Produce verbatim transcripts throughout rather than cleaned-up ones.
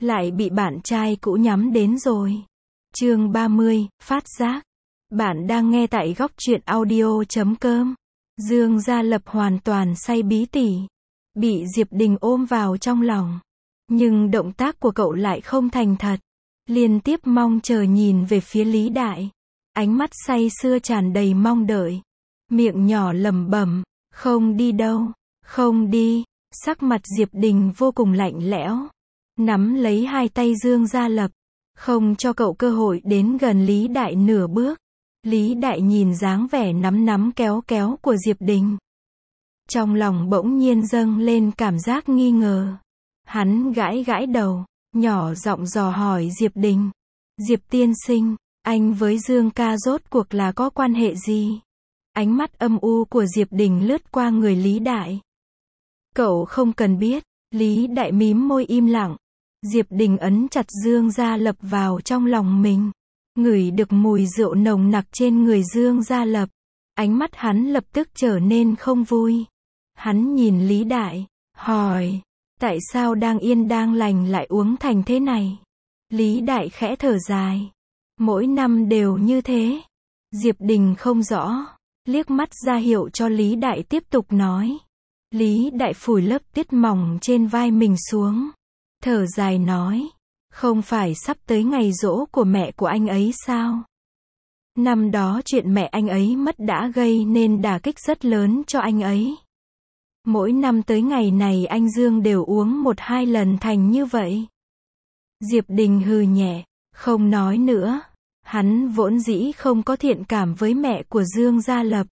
lại bị bạn trai cũ nhắm đến rồi. Chương ba mươi, phát giác. Bạn đang nghe tại góc truyện audio chấm com. Dương Gia Lập hoàn toàn say bí tỉ. Bị Diệp Đình ôm vào trong lòng. Nhưng động tác của cậu lại không thành thật. Liên tiếp mong chờ nhìn về phía Lý Đại. Ánh mắt say sưa tràn đầy mong đợi. Miệng nhỏ lẩm bẩm, không đi đâu, không đi. Sắc mặt Diệp Đình vô cùng lạnh lẽo. Nắm lấy hai tay Dương Gia Lập. Không cho cậu cơ hội đến gần Lý Đại nửa bước. Lý Đại nhìn dáng vẻ nắm nắm kéo kéo của Diệp Đình. Trong lòng bỗng nhiên dâng lên cảm giác nghi ngờ. Hắn gãi gãi đầu, nhỏ giọng dò hỏi Diệp Đình. Diệp tiên sinh, anh với Dương ca rốt cuộc là có quan hệ gì? Ánh mắt âm u của Diệp Đình lướt qua người Lý Đại. Cậu không cần biết. Lý Đại mím môi im lặng. Diệp Đình ấn chặt Dương Gia Lập vào trong lòng mình. Ngửi được mùi rượu nồng nặc trên người Dương Gia Lập. Ánh mắt hắn lập tức trở nên không vui. Hắn nhìn Lý Đại, hỏi, tại sao đang yên đang lành lại uống thành thế này? Lý Đại khẽ thở dài. Mỗi năm đều như thế. Diệp Đình không rõ, liếc mắt ra hiệu cho Lý Đại tiếp tục nói. Lý Đại phủi lớp tiết mỏng trên vai mình xuống. Thở dài nói, không phải sắp tới ngày giỗ của mẹ của anh ấy sao? Năm đó chuyện mẹ anh ấy mất đã gây nên đả kích rất lớn cho anh ấy. Mỗi năm tới ngày này anh Dương đều uống một hai lần thành như vậy. Diệp Đình hừ nhẹ, không nói nữa. Hắn vốn dĩ không có thiện cảm với mẹ của Dương Gia Lập.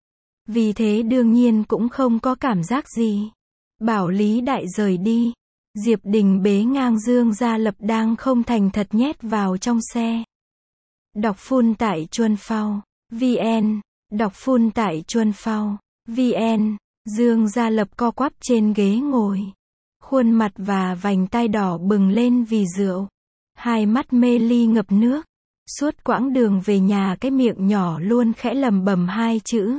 Vì thế đương nhiên cũng không có cảm giác gì. Bảo Lý Đại rời đi. Diệp Đình bế ngang Dương Gia Lập đang không thành thật nhét vào trong xe. Đọc phun tại Chuân Phao, vn. Đọc phun tại Chuân Phao, vn. Dương Gia Lập co quắp trên ghế ngồi. Khuôn mặt và vành tai đỏ bừng lên vì rượu. Hai mắt mê ly ngập nước. Suốt quãng đường về nhà cái miệng nhỏ luôn khẽ lẩm bẩm hai chữ.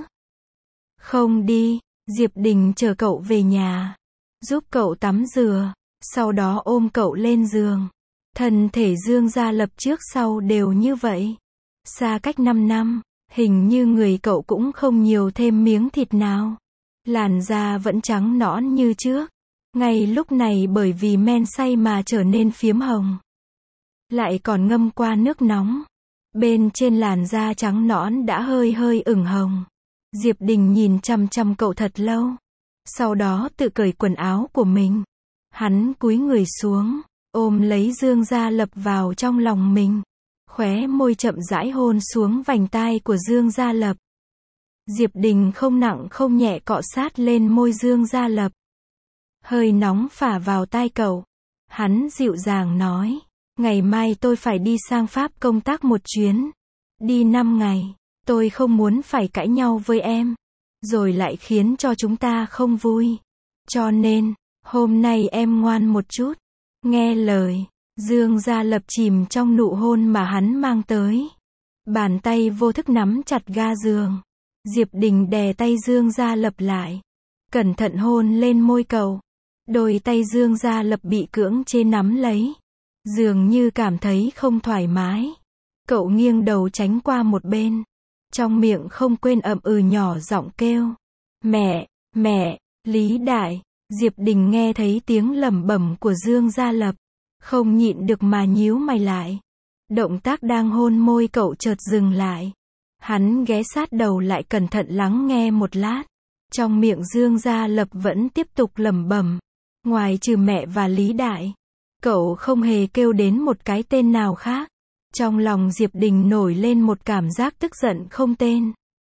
Không đi. Diệp Đình chờ cậu về nhà. Giúp cậu tắm rửa. Sau đó ôm cậu lên giường. Thân thể Dương Gia Lập trước sau đều như vậy. Xa cách năm năm, hình như người cậu cũng không nhiều thêm miếng thịt nào. Làn da vẫn trắng nõn như trước. Ngay lúc này bởi vì men say mà trở nên phiếm hồng. Lại còn ngâm qua nước nóng. Bên trên làn da trắng nõn đã hơi hơi ửng hồng. Diệp Đình nhìn chằm chằm cậu thật lâu. Sau đó tự cởi quần áo của mình. Hắn cúi người xuống, ôm lấy Dương Gia Lập vào trong lòng mình. Khóe môi chậm rãi hôn xuống vành tai của Dương Gia Lập. Diệp Đình không nặng không nhẹ cọ sát lên môi Dương Gia Lập. Hơi nóng phả vào tai cậu. Hắn dịu dàng nói, ngày mai tôi phải đi sang Pháp công tác một chuyến. Đi năm ngày, tôi không muốn phải cãi nhau với em. Rồi lại khiến cho chúng ta không vui. Cho nên, hôm nay em ngoan một chút. Nghe lời. Dương Gia Lập chìm trong nụ hôn mà hắn mang tới. Bàn tay vô thức nắm chặt ga giường. Diệp Đình đè tay Dương Gia Lập lại. Cẩn thận hôn lên môi cậu. Đôi tay Dương Gia Lập bị cưỡng chế nắm lấy. Dường như cảm thấy không thoải mái. Cậu nghiêng đầu tránh qua một bên. Trong miệng không quên ậm ừ nhỏ giọng kêu. Mẹ, mẹ, Lý Đại. Diệp Đình nghe thấy tiếng lẩm bẩm của Dương Gia Lập. Không nhịn được mà nhíu mày lại. Động tác đang hôn môi cậu chợt dừng lại. Hắn ghé sát đầu lại cẩn thận lắng nghe một lát. Trong miệng Dương Gia Lập vẫn tiếp tục lẩm bẩm. Ngoài trừ mẹ và Lý Đại, cậu không hề kêu đến một cái tên nào khác. Trong lòng Diệp Đình nổi lên một cảm giác tức giận không tên.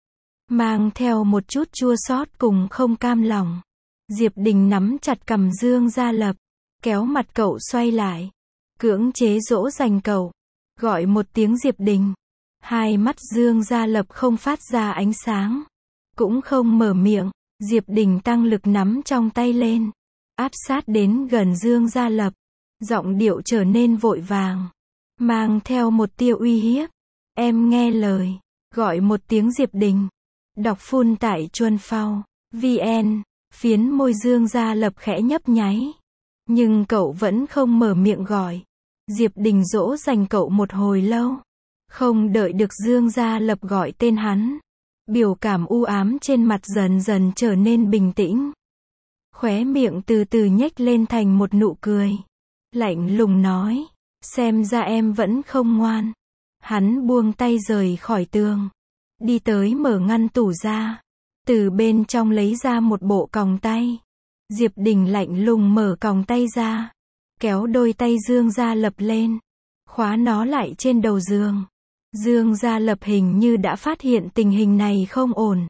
Mang theo một chút chua xót cùng không cam lòng. Diệp Đình nắm chặt cằm Dương Gia Lập. Kéo mặt cậu xoay lại. Cưỡng chế dỗ dành cậu. Gọi một tiếng Diệp Đình. Hai mắt Dương Gia Lập không phát ra ánh sáng. Cũng không mở miệng. Diệp Đình tăng lực nắm trong tay lên. Áp sát đến gần Dương Gia Lập. Giọng điệu trở nên vội vàng. Mang theo một tia uy hiếp. Em nghe lời. Gọi một tiếng Diệp Đình. Đọc phun tại Chuân Phao, vn. Phiến môi Dương Gia Lập khẽ nhấp nháy. Nhưng cậu vẫn không mở miệng gọi. Diệp Đình dỗ dành cậu một hồi lâu. Không đợi được Dương Gia Lập gọi tên hắn. Biểu cảm u ám trên mặt dần dần trở nên bình tĩnh. Khóe miệng từ từ nhếch lên thành một nụ cười. Lạnh lùng nói, xem ra em vẫn không ngoan. Hắn buông tay rời khỏi tường. Đi tới mở ngăn tủ ra. Từ bên trong lấy ra một bộ còng tay. Diệp Đình lạnh lùng mở còng tay ra. Kéo đôi tay Dương Gia Lập lên. Khóa nó lại trên đầu giường. Dương Gia Lập hình như đã phát hiện tình hình này không ổn.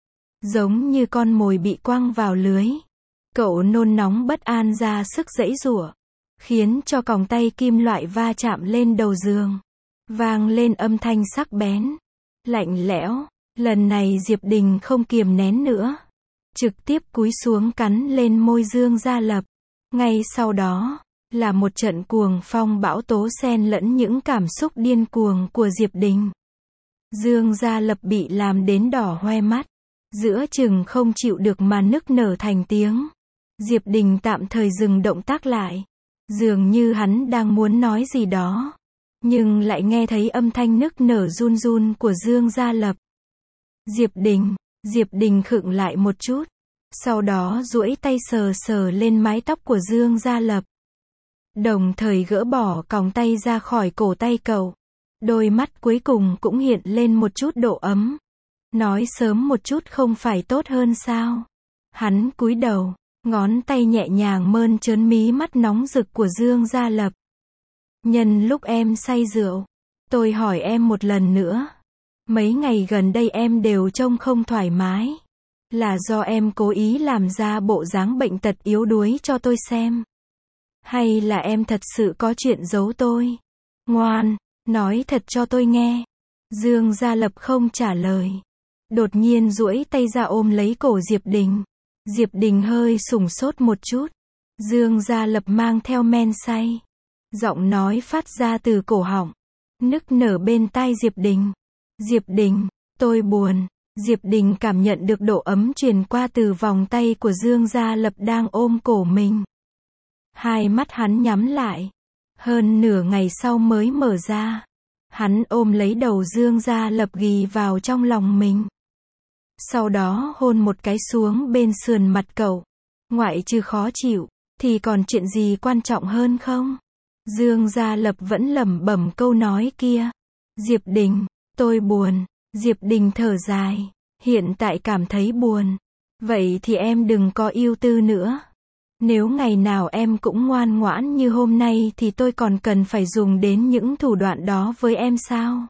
Giống như con mồi bị quăng vào lưới. Cậu nôn nóng bất an ra sức giãy giụa. Khiến cho còng tay kim loại va chạm lên đầu giường. Vang lên âm thanh sắc bén. Lạnh lẽo. Lần này Diệp Đình không kiềm nén nữa. Trực tiếp cúi xuống cắn lên môi Dương Gia Lập. Ngay sau đó, là một trận cuồng phong bão tố xen lẫn những cảm xúc điên cuồng của Diệp Đình. Dương Gia Lập bị làm đến đỏ hoe mắt. Giữa chừng không chịu được mà nức nở thành tiếng. Diệp Đình tạm thời dừng động tác lại. Dường như hắn đang muốn nói gì đó. Nhưng lại nghe thấy âm thanh nức nở run run của Dương Gia Lập. Diệp Đình, Diệp Đình khựng lại một chút. Sau đó duỗi tay sờ sờ lên mái tóc của Dương Gia Lập. Đồng thời gỡ bỏ còng tay ra khỏi cổ tay cậu. Đôi mắt cuối cùng cũng hiện lên một chút độ ấm. Nói sớm một chút không phải tốt hơn sao? Hắn cúi đầu, ngón tay nhẹ nhàng mơn trớn mí mắt nóng rực của Dương Gia Lập. Nhân lúc em say rượu, tôi hỏi em một lần nữa. Mấy ngày gần đây em đều trông không thoải mái. Là do em cố ý làm ra bộ dáng bệnh tật yếu đuối cho tôi xem? Hay là em thật sự có chuyện giấu tôi? Ngoan, nói thật cho tôi nghe. Dương Gia Lập không trả lời. Đột nhiên duỗi tay ra ôm lấy cổ Diệp Đình. Diệp Đình hơi sửng sốt một chút. Dương Gia Lập mang theo men say. Giọng nói phát ra từ cổ họng. Nức nở bên tai Diệp Đình. Diệp Đình, tôi buồn. Diệp Đình cảm nhận được độ ấm truyền qua từ vòng tay của Dương Gia Lập đang ôm cổ mình. Hai mắt hắn nhắm lại. Hơn nửa ngày sau mới mở ra. Hắn ôm lấy đầu Dương Gia Lập ghì vào trong lòng mình. Sau đó hôn một cái xuống bên sườn mặt cậu. Ngoại trừ khó chịu, thì còn chuyện gì quan trọng hơn không? Dương Gia Lập vẫn lẩm bẩm câu nói kia. Diệp Đình, tôi buồn. Diệp Đình thở dài. Hiện tại cảm thấy buồn. Vậy thì em đừng có ưu tư nữa. Nếu ngày nào em cũng ngoan ngoãn như hôm nay thì tôi còn cần phải dùng đến những thủ đoạn đó với em sao?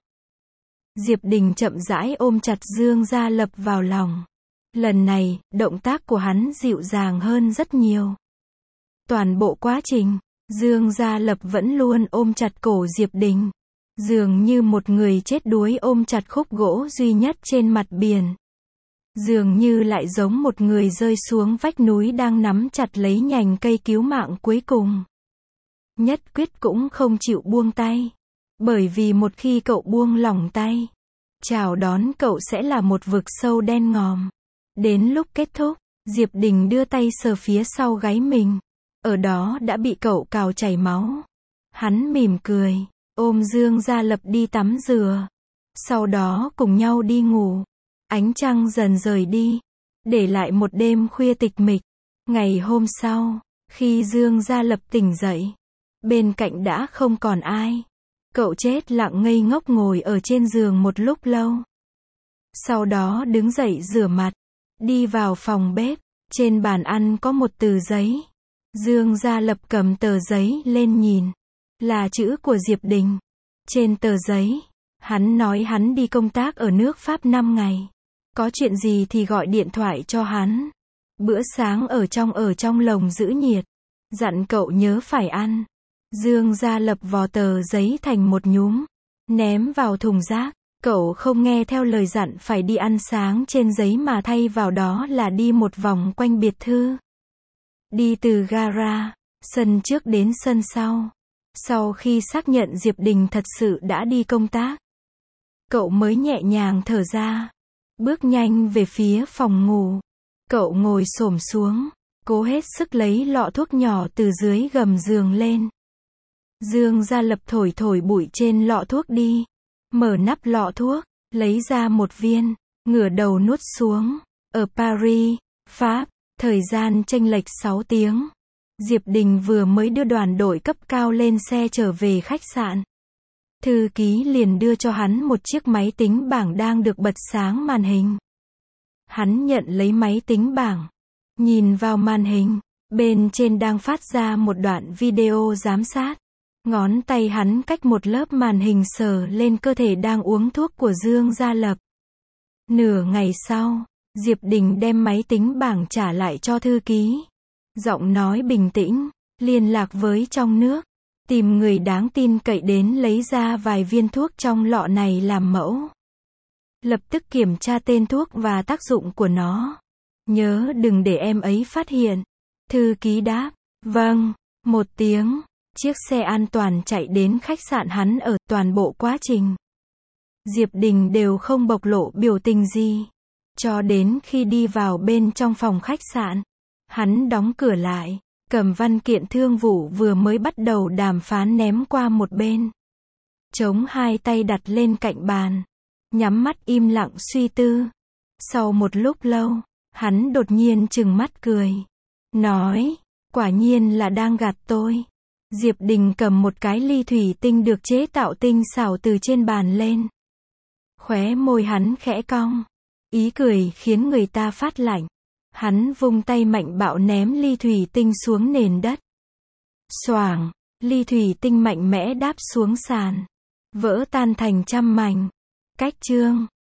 Diệp Đình chậm rãi ôm chặt Dương Gia Lập vào lòng. Lần này, động tác của hắn dịu dàng hơn rất nhiều. Toàn bộ quá trình, Dương Gia Lập vẫn luôn ôm chặt cổ Diệp Đình. Dường như một người chết đuối ôm chặt khúc gỗ duy nhất trên mặt biển. Dường như lại giống một người rơi xuống vách núi đang nắm chặt lấy nhành cây cứu mạng cuối cùng. Nhất quyết cũng không chịu buông tay. Bởi vì một khi cậu buông lỏng tay, chào đón cậu sẽ là một vực sâu đen ngòm. Đến lúc kết thúc, Diệp Đình đưa tay sờ phía sau gáy mình. Ở đó đã bị cậu cào chảy máu. Hắn mỉm cười, ôm Dương Gia Lập đi tắm rửa. Sau đó cùng nhau đi ngủ. Ánh trăng dần rời đi, để lại một đêm khuya tịch mịch. Ngày hôm sau, khi Dương Gia Lập tỉnh dậy, bên cạnh đã không còn ai. Cậu chết lặng ngây ngốc ngồi ở trên giường một lúc lâu. Sau đó đứng dậy rửa mặt, đi vào phòng bếp. Trên bàn ăn có một tờ giấy. Dương Gia Lập cầm tờ giấy lên nhìn. Là chữ của Diệp Đình. Trên tờ giấy, hắn nói hắn đi công tác ở nước Pháp năm ngày. Có chuyện gì thì gọi điện thoại cho hắn. Bữa sáng ở trong ở trong lồng giữ nhiệt. Dặn cậu nhớ phải ăn. Dương Gia Lập vò tờ giấy thành một nhúm, ném vào thùng rác. Cậu không nghe theo lời dặn phải đi ăn sáng trên giấy mà thay vào đó là đi một vòng quanh biệt thự. Đi từ gara, sân trước đến sân sau. Sau khi xác nhận Diệp Đình thật sự đã đi công tác, cậu mới nhẹ nhàng thở ra. Bước nhanh về phía phòng ngủ. Cậu ngồi xổm xuống, cố hết sức lấy lọ thuốc nhỏ từ dưới gầm giường lên. Dương Gia Lập thổi thổi bụi trên lọ thuốc đi, mở nắp lọ thuốc, lấy ra một viên, ngửa đầu nuốt xuống. Ở Paris, Pháp, thời gian chênh lệch sáu tiếng. Diệp Đình vừa mới đưa đoàn đội cấp cao lên xe trở về khách sạn. Thư ký liền đưa cho hắn một chiếc máy tính bảng đang được bật sáng màn hình. Hắn nhận lấy máy tính bảng, nhìn vào màn hình, bên trên đang phát ra một đoạn video giám sát. Ngón tay hắn cách một lớp màn hình sờ lên cơ thể đang uống thuốc của Dương Gia Lập. Nửa ngày sau, Diệp Đình đem máy tính bảng trả lại cho thư ký. Giọng nói bình tĩnh, liên lạc với trong nước, tìm người đáng tin cậy đến lấy ra vài viên thuốc trong lọ này làm mẫu. Lập tức kiểm tra tên thuốc và tác dụng của nó. Nhớ đừng để em ấy phát hiện. Thư ký đáp, vâng, một tiếng. Chiếc xe an toàn chạy đến khách sạn hắn ở. Toàn bộ quá trình, Diệp Đình đều không bộc lộ biểu tình gì. Cho đến khi đi vào bên trong phòng khách sạn, hắn đóng cửa lại, cầm văn kiện thương vụ vừa mới bắt đầu đàm phán ném qua một bên. Chống hai tay đặt lên cạnh bàn, nhắm mắt im lặng suy tư. Sau một lúc lâu, hắn đột nhiên trừng mắt cười, nói, quả nhiên là đang gạt tôi. Diệp Đình cầm một cái ly thủy tinh được chế tạo tinh xảo từ trên bàn lên. Khóe môi hắn khẽ cong, ý cười khiến người ta phát lạnh. Hắn vung tay mạnh bạo ném ly thủy tinh xuống nền đất. Xoảng, ly thủy tinh mạnh mẽ đáp xuống sàn, vỡ tan thành trăm mảnh. Cách chương